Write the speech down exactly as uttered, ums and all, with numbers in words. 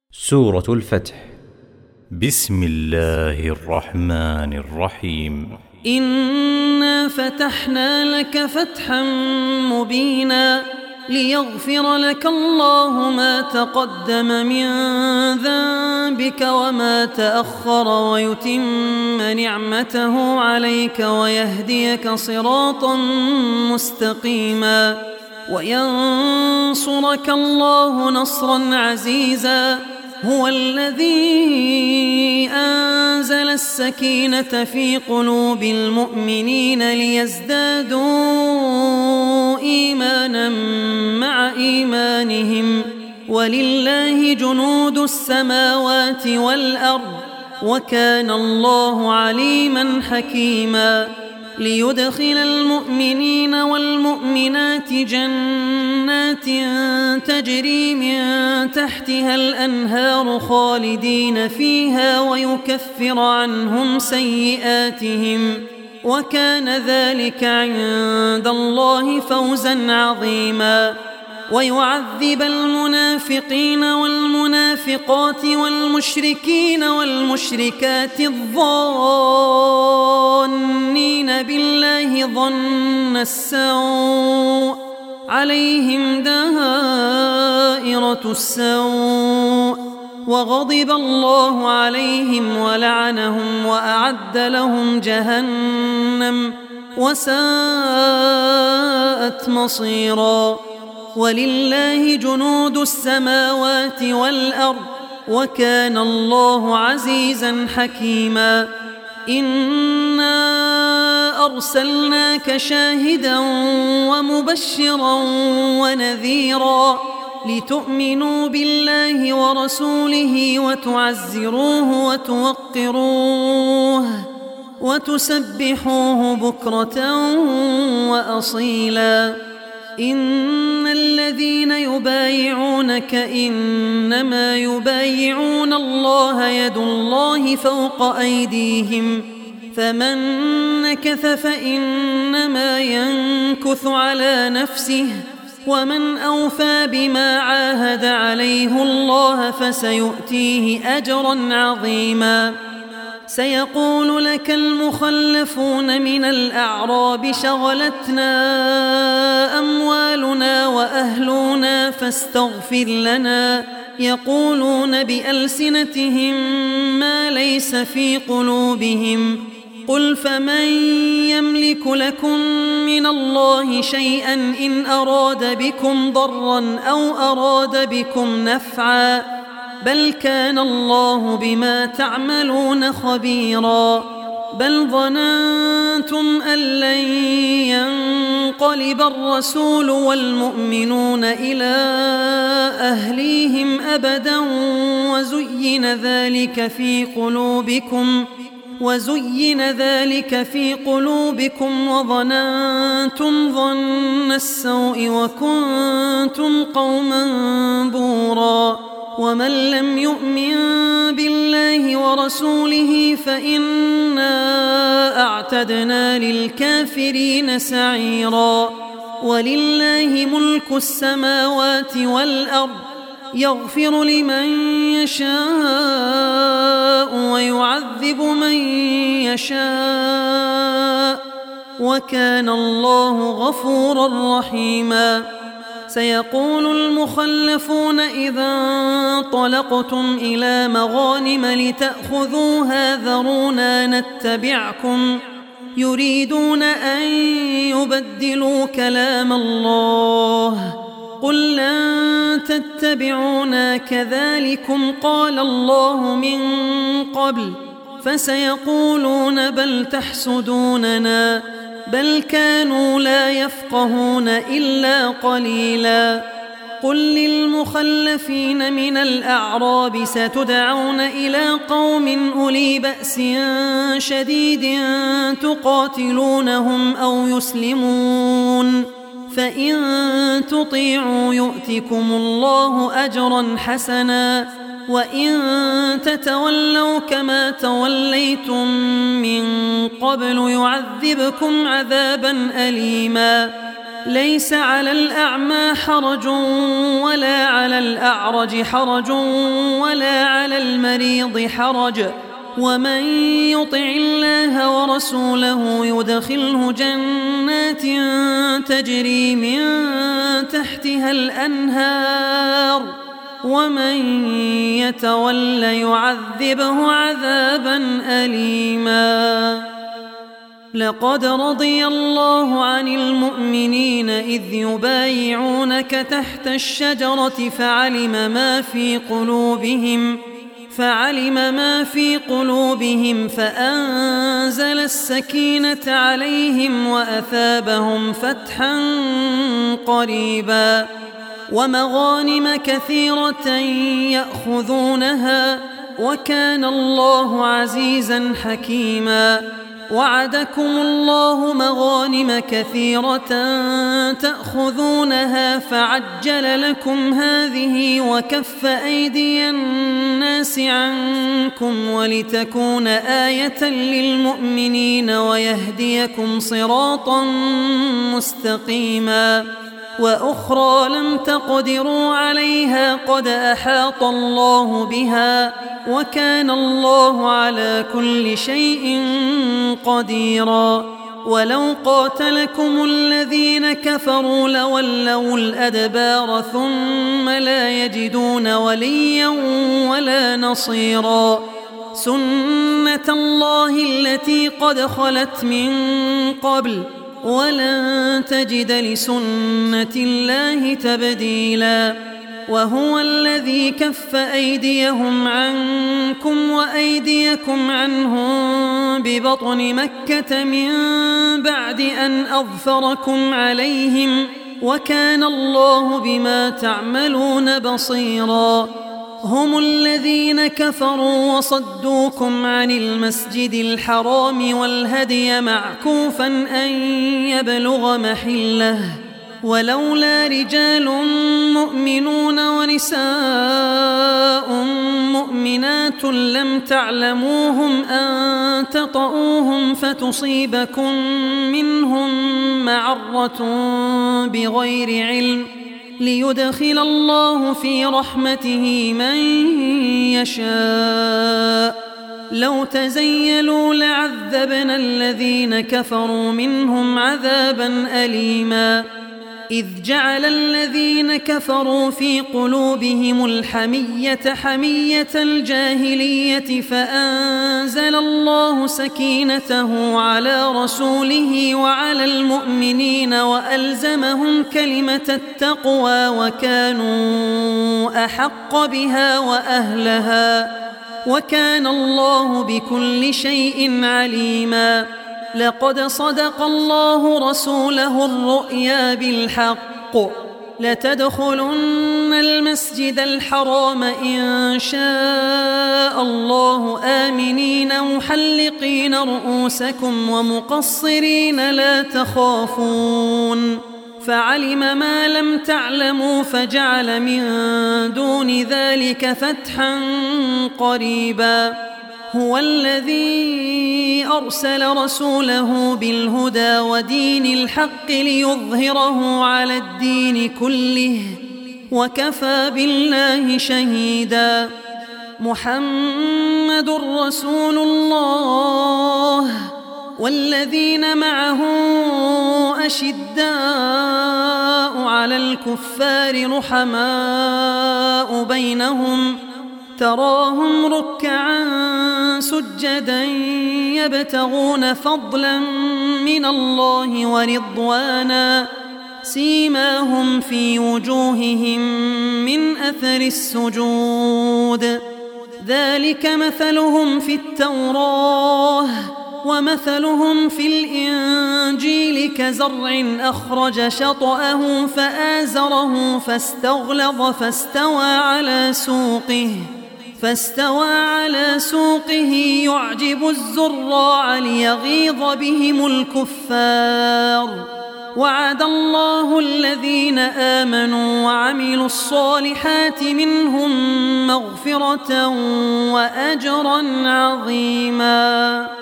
سورة الفتح. بسم الله الرحمن الرحيم. إنا فتحنا لك فتحا مبينا ليغفر لك الله ما تقدم من ذنبك وما تأخر ويتم نعمته عليك ويهديك صراطا مستقيما وينصرك الله نصرا عزيزا. هو الذي أنزل السكينة في قلوب المؤمنين ليزدادوا إيمانا مع إيمانهم ولله جنود السماوات والأرض وكان الله عليما حكيما. ليدخل المؤمنين والمؤمنات جنات تجري من تحتها الأنهار خالدين فيها ويكفر عنهم سيئاتهم وكان ذلك عند الله فوزا عظيما. ويعذب المنافقين والمنافقات والمشركين والمشركات الظانين بالله ظن السوء عليهم دائرة السوء وغضب الله عليهم ولعنهم وأعد لهم جهنم وساءت مصيرا. ولله جنود السماوات والأرض وكان الله عزيزا حكيما. إنا أرسلناك شاهدا ومبشرا ونذيرا لتؤمنوا بالله ورسوله وتعزروه وتوقروه وتسبحوه بكرة وأصيلا. إن الذين يبايعونك إنما يبايعون الله يد الله فوق أيديهم فمن نكث فإنما ينكث على نفسه ومن أوفى بما عاهد عليه الله فسيؤتيه أجرا عظيما. سيقول لك المخلفون من الأعراب شغلتنا أموالنا وأهلنا فاستغفر لنا يقولون بألسنتهم ما ليس في قلوبهم قل فمن يملك لكم من الله شيئا إن أراد بكم ضرا أو أراد بكم نفعا بل كان الله بما تعملون خبيرا. بل ظننتم أن لن ينقلب الرسول والمؤمنون إلى أهليهم أبدا وزين ذلك في قلوبكم وزين ذلك في قلوبكم وظننتم ظن السوء وكنتم قوما بورا. ومن لم يؤمن بالله ورسوله فإنا أعتدنا للكافرين سعيرا. ولله ملك السماوات والأرض يغفر لمن يشاء ويعذب من يشاء وكان الله غفورا رحيما. سيقول المخلفون إذا انطلقتم إلى مغانم لتأخذوها ذرونا نتبعكم يريدون أن يبدلوا كلام الله قل لن تتبعونا كذلكم قال الله من قبل فسيقولون بل تحسدوننا بل كانوا لا يفقهون إلا قليلا. قل للمخلفين من الأعراب ستدعون إلى قوم أولي بأس شديد تقاتلونهم أو يسلمون فإن تطيعوا يؤتكم الله أجرا حسنا وإن تتولوا كما توليتم من قبل يعذبكم عذابا أليما. ليس على الأعمى حرج ولا على الأعرج حرج ولا على المريض حرج، ومن يطع الله ورسوله يدخله جنات تجري من تحتها الأنهار، ومن يتول يعذبه عذابا أليما. لقد رضي الله عن المؤمنين إذ يبايعونك تحت الشجرة فعلم ما في قلوبهم فعلم ما في قلوبهم فأنزل السكينة عليهم وأثابهم فتحا قريبا ومغانم كثيرة يأخذونها، وكان الله عزيزا حكيما. وعدكم الله مغانم كثيرة تأخذونها فعجل لكم هذه وكف أيدي الناس عنكم ولتكون آية للمؤمنين ويهديكم صراطا مستقيما. وأخرى لم تقدروا عليها قد أحاط الله بها، وكان الله على كل شيء قديرا. ولو قاتلكم الذين كفروا لولوا الأدبار ثم لا يجدون وليا ولا نصيرا. سنة الله التي قد خلت من قبل ولن تجد لسنة الله تبديلا. وهو الذي كف أيديهم عنكم وأيديكم عنهم ببطن مكة من بعد أن أظفركم عليهم، وكان الله بما تعملون بصيرا. هم الذين كفروا وصدوكم عن المسجد الحرام والهدي معكوفا أن يبلغ محله، ولولا رجال مؤمنون ونساء مؤمنات لم تعلموهم أن تطؤوهم فتصيبكم منهم معرة بغير علم، ليدخل الله في رحمته من يشاء. لو تزيلوا لعذبنا الذين كفروا منهم عذابا أليما. إذ جعل الذين كفروا في قلوبهم الحمية حمية الجاهلية فأنزل الله سكينته على رسوله وعلى المؤمنين وألزمهم كلمة التقوى وكانوا أحق بها وأهلها، وكان الله بكل شيء عليما. لقد صدق الله رسوله الرؤيا بالحق لتدخلن المسجد الحرام إن شاء الله آمنين محلقين رؤوسكم ومقصرين لا تخافون، فعلم ما لم تعلموا فجعل من دون ذلك فتحا قريبا. هو الذي أرسل رسوله بالهدى ودين الحق ليظهره على الدين كله وكفى بالله شهيدا. محمد رسول الله والذين معه أشداء على الكفار رحماء بينهم، تراهم ركعا سجدا يبتغون فضلا من الله ورضوانا، سيماهم في وجوههم من أثر السجود، ذلك مثلهم في التوراة ومثلهم في الإنجيل كزرع أخرج شطأه فآزره فاستغلظ فاستوى على سوقه فاستوى على سوقه يعجب الزراع ليغيظ بهم الكفار. وعد الله الذين آمنوا وعملوا الصالحات منهم مغفرة وأجرا عظيما.